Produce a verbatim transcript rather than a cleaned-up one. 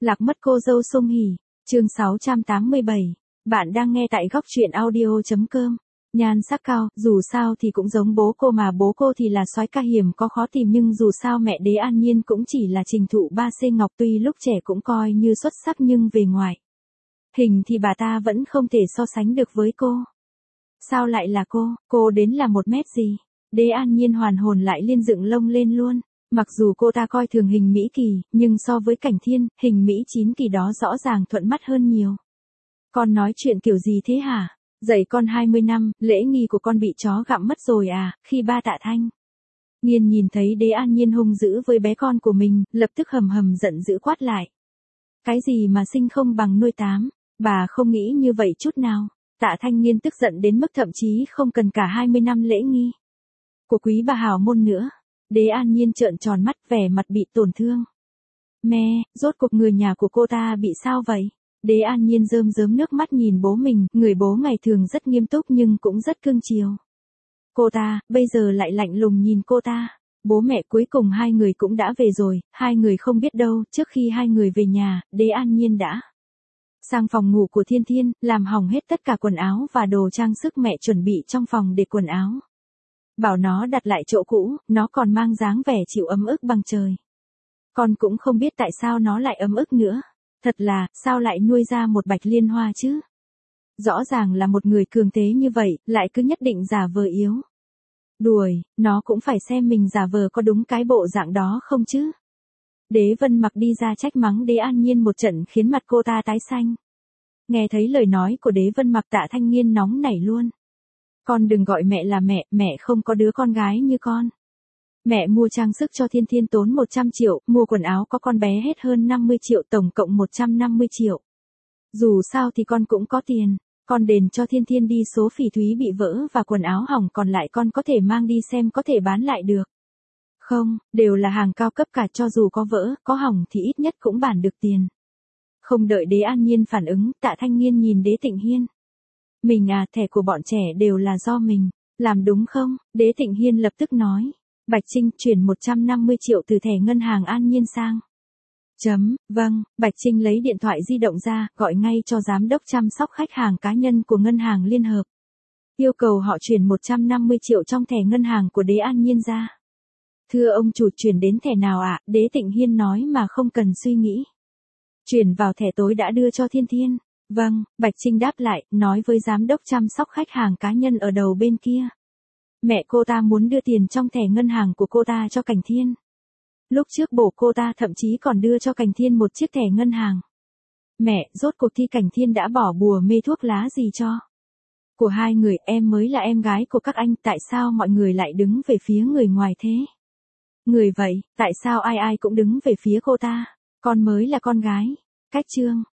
Lạc mất cô dâu Song Hỷ, chương sáu trăm tám mươi bảy. Bạn đang nghe tại góc truyện audio.com. Nhan sắc cao, dù sao thì cũng giống bố cô mà bố cô thì là soái ca hiểm có khó tìm nhưng dù sao mẹ Đế An Nhiên cũng chỉ là trình thụ ba xê ngọc tuy lúc trẻ cũng coi như xuất sắc nhưng về ngoài hình thì bà ta vẫn không thể so sánh được với cô. Sao lại là cô, cô đến là một mét gì? Đế An Nhiên hoàn hồn lại liên dựng lông lên luôn. Mặc dù cô ta coi thường hình Mỹ Kỳ, nhưng so với Cảnh Thiên, hình Mỹ Chín Kỳ đó rõ ràng thuận mắt hơn nhiều. Con nói chuyện kiểu gì thế hả? Dạy con hai mươi năm, lễ nghi của con bị chó gặm mất rồi à, khi ba Tạ Thanh Nhiên nhìn thấy Đế An Nhiên hung dữ với bé con của mình, lập tức hầm hầm giận dữ quát lại. Cái gì mà sinh không bằng nuôi tám, bà không nghĩ như vậy chút nào. Tạ Thanh Nhiên tức giận đến mức thậm chí không cần cả hai mươi năm lễ nghi của quý bà hào môn nữa. Đế An Nhiên trợn tròn mắt vẻ mặt bị tổn thương. Mẹ, rốt cuộc người nhà của cô ta bị sao vậy? Đế An Nhiên rơm rớm nước mắt nhìn bố mình, người bố ngày thường rất nghiêm túc nhưng cũng rất cưng chiều. Cô ta, bây giờ lại lạnh lùng nhìn cô ta. Bố mẹ cuối cùng hai người cũng đã về rồi, hai người không biết đâu, trước khi hai người về nhà, Đế An Nhiên đã sang phòng ngủ của Thiên Thiên, làm hỏng hết tất cả quần áo và đồ trang sức mẹ chuẩn bị trong phòng để quần áo. Bảo nó đặt lại chỗ cũ, nó còn mang dáng vẻ chịu ấm ức bằng trời. Con cũng không biết tại sao nó lại ấm ức nữa. Thật là, sao lại nuôi ra một Bạch Liên Hoa chứ? Rõ ràng là một người cường thế như vậy, lại cứ nhất định giả vờ yếu đuổi, nó cũng phải xem mình giả vờ có đúng cái bộ dạng đó không chứ. Đế Vân Mặc đi ra trách mắng Đế An Nhiên một trận khiến mặt cô ta tái xanh. Nghe thấy lời nói của Đế Vân Mặc Tạ Thanh Nhiên nóng nảy luôn. Con đừng gọi mẹ là mẹ, mẹ không có đứa con gái như con. Mẹ mua trang sức cho Thiên Thiên tốn một trăm triệu, mua quần áo có con bé hết hơn năm mươi triệu, tổng cộng một trăm năm mươi triệu. Dù sao thì con cũng có tiền, con đền cho Thiên Thiên đi số phỉ thúy bị vỡ và quần áo hỏng còn lại con có thể mang đi xem có thể bán lại được. Không, đều là hàng cao cấp cả, cho dù có vỡ, có hỏng thì ít nhất cũng bán được tiền. Không đợi Đế An Nhiên phản ứng, Tạ Thanh Nhiên nhìn Đế Tịnh Hiên. Mình à, thẻ của bọn trẻ đều là do mình làm đúng không? Đế Tịnh Hiên lập tức nói. Bạch Trinh chuyển một trăm năm mươi triệu từ thẻ ngân hàng An Nhiên sang. Chấm, vâng, Bạch Trinh lấy điện thoại di động ra, gọi ngay cho giám đốc chăm sóc khách hàng cá nhân của ngân hàng Liên Hợp. Yêu cầu họ chuyển một trăm năm mươi triệu trong thẻ ngân hàng của Đế An Nhiên ra. Thưa ông chủ, chuyển đến thẻ nào ạ? À? Đế Tịnh Hiên nói mà không cần suy nghĩ. Chuyển vào thẻ tối đã đưa cho Thiên Thiên. Vâng, Bạch Trinh đáp lại, nói với giám đốc chăm sóc khách hàng cá nhân ở đầu bên kia. Mẹ cô ta muốn đưa tiền trong thẻ ngân hàng của cô ta cho Cảnh Thiên. Lúc trước bố cô ta thậm chí còn đưa cho Cảnh Thiên một chiếc thẻ ngân hàng. Mẹ, rốt cuộc thì Cảnh Thiên đã bỏ bùa mê thuốc lá gì cho? Của hai người, em mới là em gái của các anh, tại sao mọi người lại đứng về phía người ngoài thế? Người vậy, tại sao ai ai cũng đứng về phía cô ta? Con mới là con gái. Cách chương.